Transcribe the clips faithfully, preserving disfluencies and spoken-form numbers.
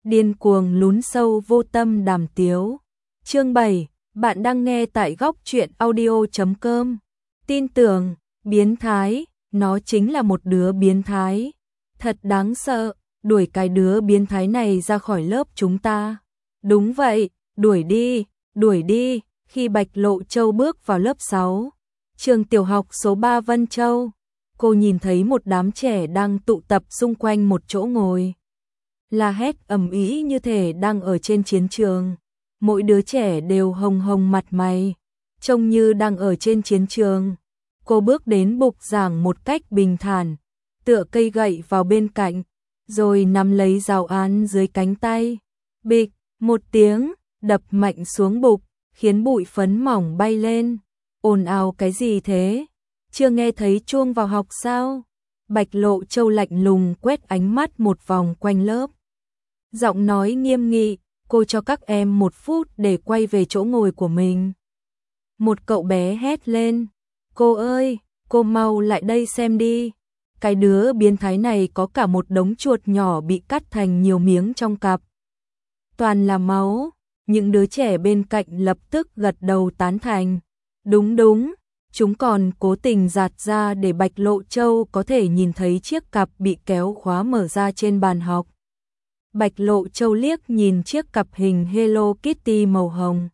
Điên cuồng lún sâu vô tâm đàm tiếu. Chương bảy, bạn đang nghe tại góc truyện audio chấm com. Tin tưởng, biến thái, nó chính là một đứa biến thái. Thật đáng sợ, đuổi cái đứa biến thái này ra khỏi lớp chúng ta. Đúng vậy, đuổi đi, đuổi đi. Khi Bạch Lộ Châu bước vào lớp sáu, trường tiểu học số ba Vân Châu, cô nhìn thấy một đám trẻ đang tụ tập xung quanh một chỗ ngồi. La hét ầm ĩ như thể đang ở trên chiến trường. Mỗi đứa trẻ đều hồng hồng mặt mày, trông như đang ở trên chiến trường. Cô bước đến bục giảng một cách bình thản, tựa cây gậy vào bên cạnh, rồi nắm lấy giáo án dưới cánh tay. Bịch, một tiếng, đập mạnh xuống bục, khiến bụi phấn mỏng bay lên. Ồn ào cái gì thế? Chưa nghe thấy chuông vào học sao? Bạch Lộ Châu lạnh lùng quét ánh mắt một vòng quanh lớp. Giọng nói nghiêm nghị, cô cho các em một phút để quay về chỗ ngồi của mình. Một cậu bé hét lên, cô ơi, cô mau lại đây xem đi. Cái đứa biến thái này có cả một đống chuột nhỏ bị cắt thành nhiều miếng trong cặp. Toàn là máu, những đứa trẻ bên cạnh lập tức gật đầu tán thành. Đúng đúng, chúng còn cố tình gạt ra để Bạch Lộ Châu có thể nhìn thấy chiếc cặp bị kéo khóa mở ra trên bàn học. Bạch Lộ Châu liếc nhìn chiếc cặp hình Hello Kitty màu hồng.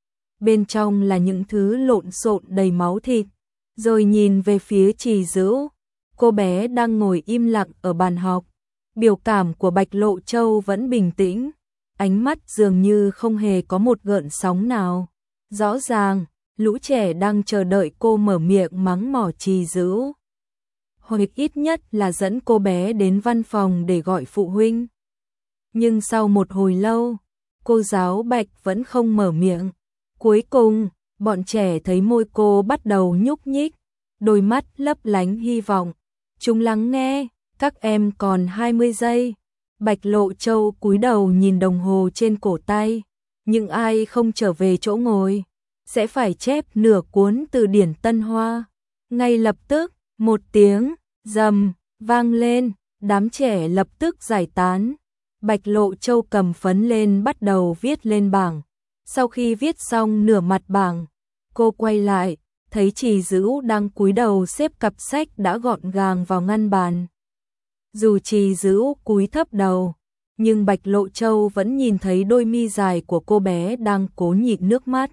Bên trong là những thứ lộn xộn đầy máu thịt, rồi nhìn về phía Trì Dữ. Cô bé đang ngồi im lặng ở bàn học. Biểu cảm của Bạch Lộ Châu vẫn bình tĩnh, ánh mắt dường như không hề có một gợn sóng nào. Rõ ràng, lũ trẻ đang chờ đợi cô mở miệng mắng mỏ Trì Dữ, hoặc ít nhất là dẫn cô bé đến văn phòng để gọi phụ huynh. Nhưng sau một hồi lâu, cô giáo Bạch vẫn không mở miệng. Cuối cùng, bọn trẻ thấy môi cô bắt đầu nhúc nhích, đôi mắt lấp lánh hy vọng. Chúng lắng nghe, các em còn hai mươi giây. Bạch Lộ Châu cúi đầu nhìn đồng hồ trên cổ tay. Nhưng ai không trở về chỗ ngồi, sẽ phải chép nửa cuốn từ điển Tân Hoa. Ngay lập tức, một tiếng rầm vang lên, đám trẻ lập tức giải tán. Bạch Lộ Châu cầm phấn lên bắt đầu viết lên bảng. Sau khi viết xong nửa mặt bảng, cô quay lại, thấy Trì Dữ đang cúi đầu xếp cặp sách đã gọn gàng vào ngăn bàn. Dù Trì Dữ cúi thấp đầu, nhưng Bạch Lộ Châu vẫn nhìn thấy đôi mi dài của cô bé đang cố nhịn nước mắt.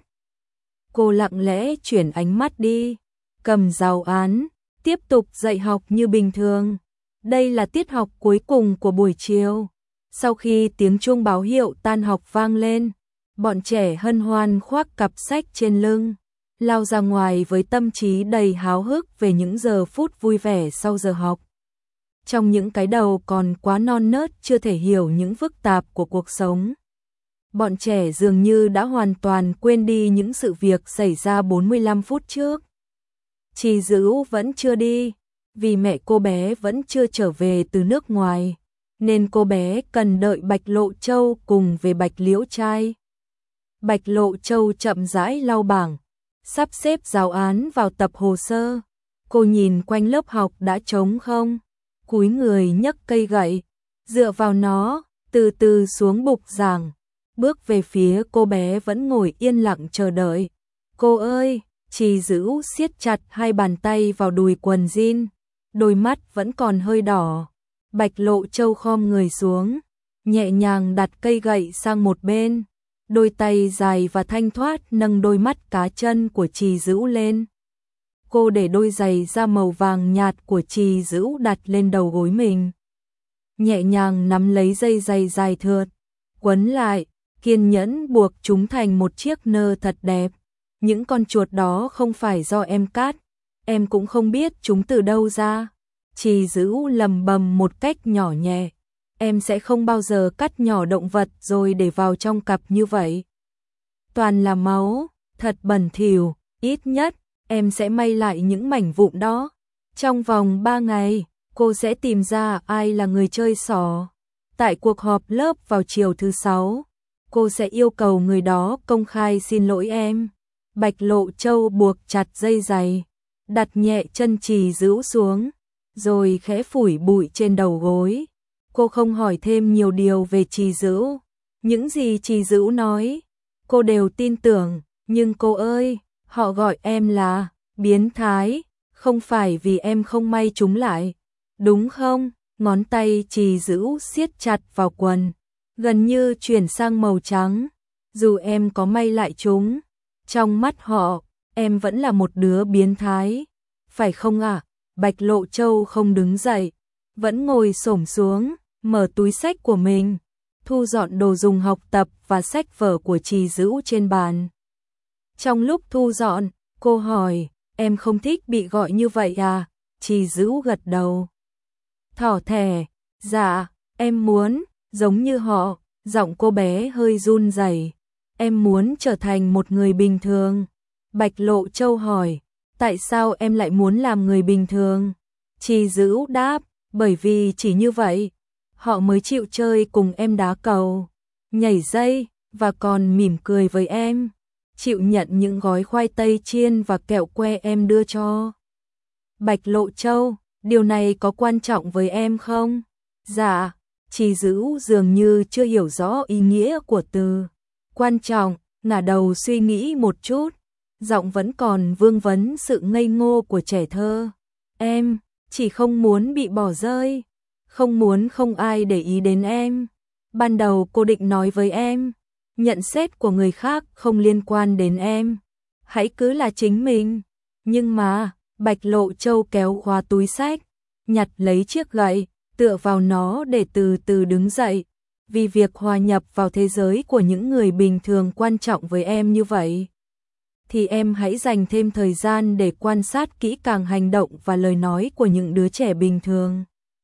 Cô lặng lẽ chuyển ánh mắt đi, cầm giáo án, tiếp tục dạy học như bình thường. Đây là tiết học cuối cùng của buổi chiều. Sau khi tiếng chuông báo hiệu tan học vang lên, bọn trẻ hân hoan khoác cặp sách trên lưng, lao ra ngoài với tâm trí đầy háo hức về những giờ phút vui vẻ sau giờ học. Trong những cái đầu còn quá non nớt chưa thể hiểu những phức tạp của cuộc sống, bọn trẻ dường như đã hoàn toàn quên đi những sự việc xảy ra bốn mươi lăm phút trước. Trì Dữ vẫn chưa đi, vì mẹ cô bé vẫn chưa trở về từ nước ngoài, nên cô bé cần đợi Bạch Lộ Châu cùng về Bạch Liễu Trai. Bạch Lộ Châu chậm rãi lau bảng, sắp xếp giáo án vào tập hồ sơ. Cô nhìn quanh lớp học đã trống không, cúi người nhấc cây gậy, dựa vào nó, từ từ xuống bục giảng, bước về phía cô bé vẫn ngồi yên lặng chờ đợi. Cô ơi, Trì Dữ siết chặt hai bàn tay vào đùi quần jean, đôi mắt vẫn còn hơi đỏ. Bạch Lộ Châu khom người xuống, nhẹ nhàng đặt cây gậy sang một bên, đôi tay dài và thanh thoát nâng đôi mắt cá chân của Trì Dữ lên. Cô để đôi giày da màu vàng nhạt của Trì Dữ đặt lên đầu gối mình, nhẹ nhàng nắm lấy dây giày dài thượt, quấn lại, kiên nhẫn buộc chúng thành một chiếc nơ thật đẹp. Những con chuột đó không phải do em cắt, em cũng không biết chúng từ đâu ra. Trì Dữ lầm bầm một cách nhỏ nhẹ, em sẽ không bao giờ cắt nhỏ động vật rồi để vào trong cặp như vậy. Toàn là máu, thật bẩn thỉu, ít nhất em sẽ may lại những mảnh vụn đó. Trong vòng ba ngày, cô sẽ tìm ra ai là người chơi xỏ. Tại cuộc họp lớp vào chiều thứ sáu, cô sẽ yêu cầu người đó công khai xin lỗi em. Bạch Lộ Châu buộc chặt dây giày, đặt nhẹ chân Trì Dữ xuống, rồi khẽ phủi bụi trên đầu gối. Cô không hỏi thêm nhiều điều về Trì Dữ. Những gì Trì Dữ nói, cô đều tin tưởng. Nhưng cô ơi, họ gọi em là biến thái, không phải vì em không may chúng lại, đúng không? Ngón tay Trì Dữ siết chặt vào quần, gần như chuyển sang màu trắng. Dù em có may lại chúng, trong mắt họ, em vẫn là một đứa biến thái, phải không ạ? À? Bạch Lộ Châu không đứng dậy, vẫn ngồi xổm xuống, mở túi xách của mình, thu dọn đồ dùng học tập và sách vở của Trì Dữ trên bàn. Trong lúc thu dọn, cô hỏi, em không thích bị gọi như vậy à? Trì Dữ gật đầu. Thỏ thẻ, dạ, em muốn, giống như họ, giọng cô bé hơi run rẩy. Em muốn trở thành một người bình thường. Bạch Lộ Châu hỏi, tại sao em lại muốn làm người bình thường? Trì Dữ đáp, bởi vì chỉ như vậy, họ mới chịu chơi cùng em đá cầu, nhảy dây, và còn mỉm cười với em, chịu nhận những gói khoai tây chiên và kẹo que em đưa cho. Bạch Lộ Châu, điều này có quan trọng với em không? Dạ, Trì Dữ dường như chưa hiểu rõ ý nghĩa của từ quan trọng, ngả đầu suy nghĩ một chút, giọng vẫn còn vương vấn sự ngây ngô của trẻ thơ. Em chỉ không muốn bị bỏ rơi, không muốn không ai để ý đến em. Ban đầu cô định nói với em, nhận xét của người khác không liên quan đến em, hãy cứ là chính mình. Nhưng mà, Bạch Lộ Châu kéo khóa túi xách, nhặt lấy chiếc gậy, tựa vào nó để từ từ đứng dậy. Vì việc hòa nhập vào thế giới của những người bình thường quan trọng với em như vậy, thì em hãy dành thêm thời gian để quan sát kỹ càng hành động và lời nói của những đứa trẻ bình thường.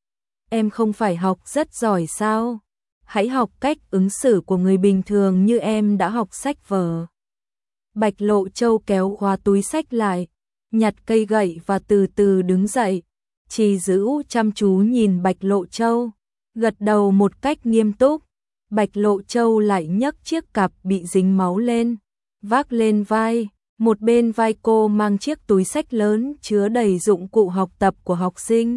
Em không phải học rất giỏi sao? Hãy học cách ứng xử của người bình thường như em đã học sách vở. Bạch Lộ Châu kéo khóa túi xách lại, nhặt cây gậy và từ từ đứng dậy. Trì Dữ chăm chú nhìn Bạch Lộ Châu, gật đầu một cách nghiêm túc. Bạch Lộ Châu lại nhấc chiếc cặp bị dính máu lên, vác lên vai. Một bên vai cô mang chiếc túi xách lớn chứa đầy dụng cụ học tập của học sinh.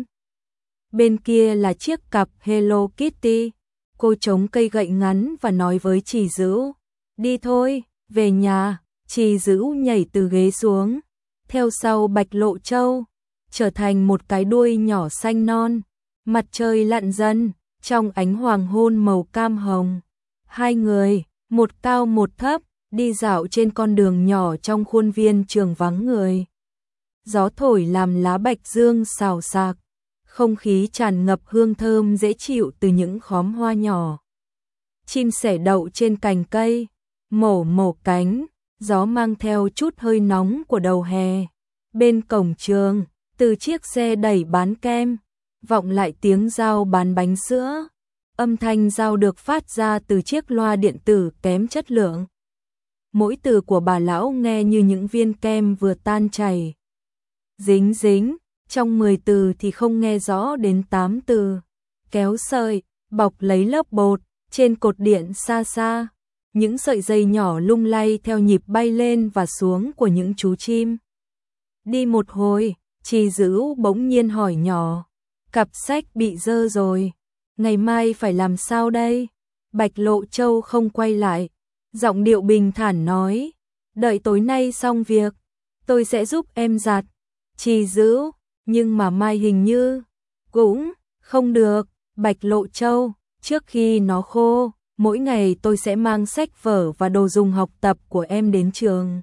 Bên kia là chiếc cặp Hello Kitty. Cô chống cây gậy ngắn và nói với Trì Dữ, đi thôi, về nhà. Trì Dữ nhảy từ ghế xuống, theo sau Bạch Lộ Châu, trở thành một cái đuôi nhỏ xanh non. Mặt trời lặn dần, trong ánh hoàng hôn màu cam hồng. Hai người, một cao một thấp, đi dạo trên con đường nhỏ trong khuôn viên trường vắng người. Gió thổi làm lá bạch dương xào xạc, không khí tràn ngập hương thơm dễ chịu từ những khóm hoa nhỏ. Chim sẻ đậu trên cành cây, mổ mổ cánh, gió mang theo chút hơi nóng của đầu hè. Bên cổng trường, từ chiếc xe đẩy bán kem, vọng lại tiếng dao bán bánh sữa. Âm thanh dao được phát ra từ chiếc loa điện tử kém chất lượng. Mỗi từ của bà lão nghe như những viên kem vừa tan chảy. Dính dính, trong mười từ thì không nghe rõ đến tám từ. Kéo sợi, bọc lấy lớp bột, trên cột điện xa xa. Những sợi dây nhỏ lung lay theo nhịp bay lên và xuống của những chú chim. Đi một hồi, Trì Dữ bỗng nhiên hỏi nhỏ, cặp sách bị dơ rồi, ngày mai phải làm sao đây? Bạch Lộ Châu không quay lại, giọng điệu bình thản nói, đợi tối nay xong việc, tôi sẽ giúp em giặt. Trì Dữ, nhưng mà mai hình như cũng không được. Bạch Lộ Châu, trước khi nó khô, mỗi ngày tôi sẽ mang sách vở và đồ dùng học tập của em đến trường.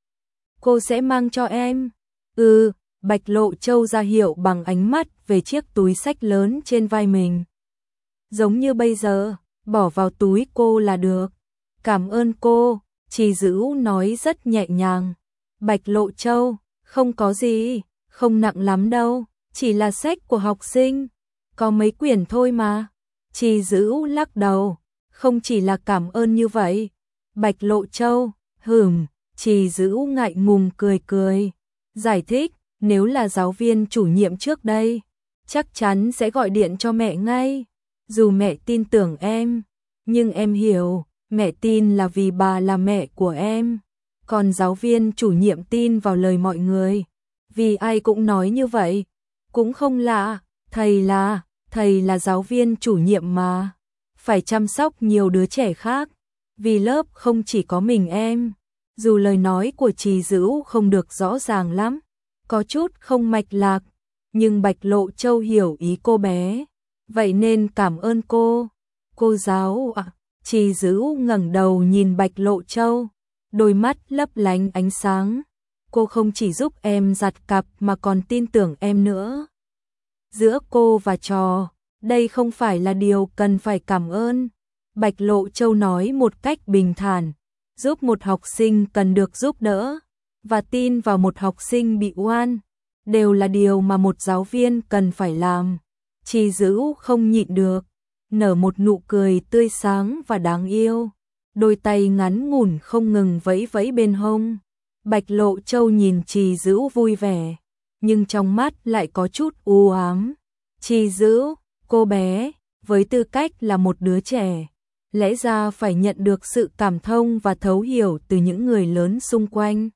Cô sẽ mang cho em? Ừ. Bạch Lộ Châu ra hiệu bằng ánh mắt về chiếc túi xách lớn trên vai mình. Giống như bây giờ, bỏ vào túi cô là được. Cảm ơn cô, Trì Dữ nói rất nhẹ nhàng. Bạch Lộ Châu, không có gì, không nặng lắm đâu, chỉ là sách của học sinh, có mấy quyển thôi mà. Trì Dữ lắc đầu, không chỉ là cảm ơn như vậy. Bạch Lộ Châu, hửm, Trì Dữ ngại ngùng cười cười, giải thích, nếu là giáo viên chủ nhiệm trước đây, chắc chắn sẽ gọi điện cho mẹ ngay. Dù mẹ tin tưởng em, nhưng em hiểu, mẹ tin là vì bà là mẹ của em. Còn giáo viên chủ nhiệm tin vào lời mọi người, vì ai cũng nói như vậy. Cũng không lạ, thầy là, thầy là giáo viên chủ nhiệm mà, phải chăm sóc nhiều đứa trẻ khác, vì lớp không chỉ có mình em. Dù lời nói của Trì Dữ không được rõ ràng lắm, có chút không mạch lạc, nhưng Bạch Lộ Châu hiểu ý cô bé, vậy nên cảm ơn cô. Cô giáo ạ. À, Trì Dữ ngẩng đầu nhìn Bạch Lộ Châu, đôi mắt lấp lánh ánh sáng. Cô không chỉ giúp em giặt cặp mà còn tin tưởng em nữa. Giữa cô và trò, đây không phải là điều cần phải cảm ơn. Bạch Lộ Châu nói một cách bình thản, giúp một học sinh cần được giúp đỡ, và tin vào một học sinh bị oan, đều là điều mà một giáo viên cần phải làm. Trì Dữ không nhịn được, nở một nụ cười tươi sáng và đáng yêu, đôi tay ngắn ngủn không ngừng vẫy vẫy bên hông. Bạch Lộ Châu nhìn Trì Dữ vui vẻ, nhưng trong mắt lại có chút u ám. Trì Dữ, cô bé, với tư cách là một đứa trẻ, lẽ ra phải nhận được sự cảm thông và thấu hiểu từ những người lớn xung quanh.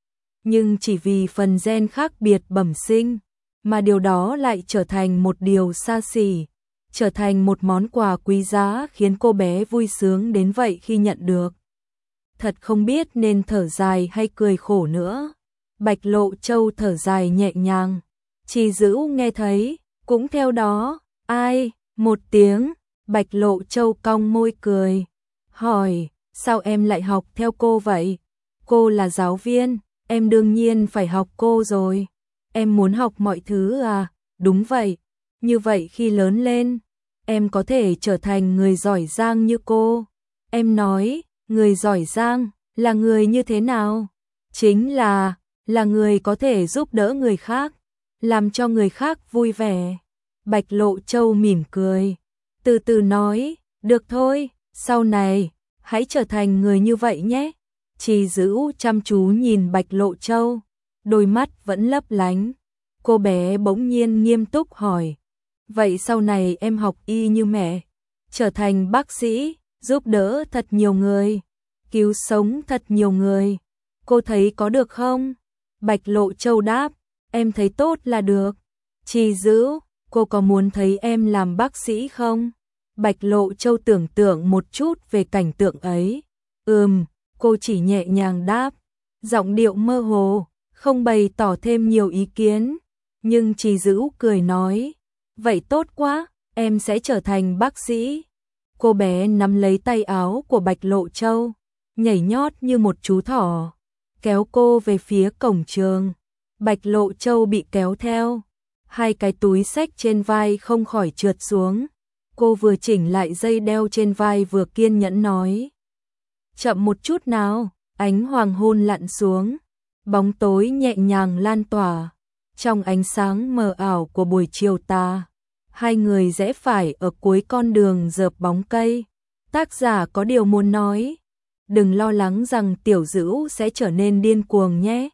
Nhưng chỉ vì phần gen khác biệt bẩm sinh, mà điều đó lại trở thành một điều xa xỉ, trở thành một món quà quý giá khiến cô bé vui sướng đến vậy khi nhận được. Thật không biết nên thở dài hay cười khổ nữa. Bạch Lộ Châu thở dài nhẹ nhàng. Trì Dữ nghe thấy, cũng theo đó, ai, một tiếng. Bạch Lộ Châu cong môi cười, hỏi, sao em lại học theo cô vậy? Cô là giáo viên, em đương nhiên phải học cô rồi. Em muốn học mọi thứ à? Đúng vậy, như vậy khi lớn lên, em có thể trở thành người giỏi giang như cô. Em nói, người giỏi giang là người như thế nào? Chính là, là người có thể giúp đỡ người khác, làm cho người khác vui vẻ. Bạch Lộ Châu mỉm cười, từ từ nói, được thôi, sau này, hãy trở thành người như vậy nhé. Trì Dữ chăm chú nhìn Bạch Lộ Châu, đôi mắt vẫn lấp lánh. Cô bé bỗng nhiên nghiêm túc hỏi, vậy sau này em học y như mẹ, trở thành bác sĩ, giúp đỡ thật nhiều người, cứu sống thật nhiều người. Cô thấy có được không? Bạch Lộ Châu đáp, em thấy tốt là được. Trì Dữ, cô có muốn thấy em làm bác sĩ không? Bạch Lộ Châu tưởng tượng một chút về cảnh tượng ấy. Ừm, cô chỉ nhẹ nhàng đáp, giọng điệu mơ hồ, không bày tỏ thêm nhiều ý kiến. Nhưng Trì Dữ cười nói, vậy tốt quá, em sẽ trở thành bác sĩ. Cô bé nắm lấy tay áo của Bạch Lộ Châu, nhảy nhót như một chú thỏ, kéo cô về phía cổng trường. Bạch Lộ Châu bị kéo theo, hai cái túi xách trên vai không khỏi trượt xuống. Cô vừa chỉnh lại dây đeo trên vai vừa kiên nhẫn nói, chậm một chút nào. Ánh hoàng hôn lặn xuống, bóng tối nhẹ nhàng lan tỏa. Trong ánh sáng mờ ảo của buổi chiều tà, hai người rẽ phải ở cuối con đường rợp bóng cây. Tác giả có điều muốn nói, đừng lo lắng rằng Tiểu Dữ sẽ trở nên điên cuồng nhé.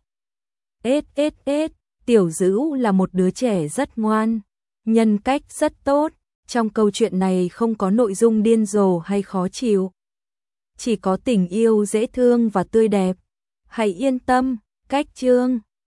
Ết ết ết, Tiểu Dữ là một đứa trẻ rất ngoan, nhân cách rất tốt. Trong câu chuyện này không có nội dung điên rồ hay khó chịu, chỉ có tình yêu dễ thương và tươi đẹp. Hãy yên tâm, cách chương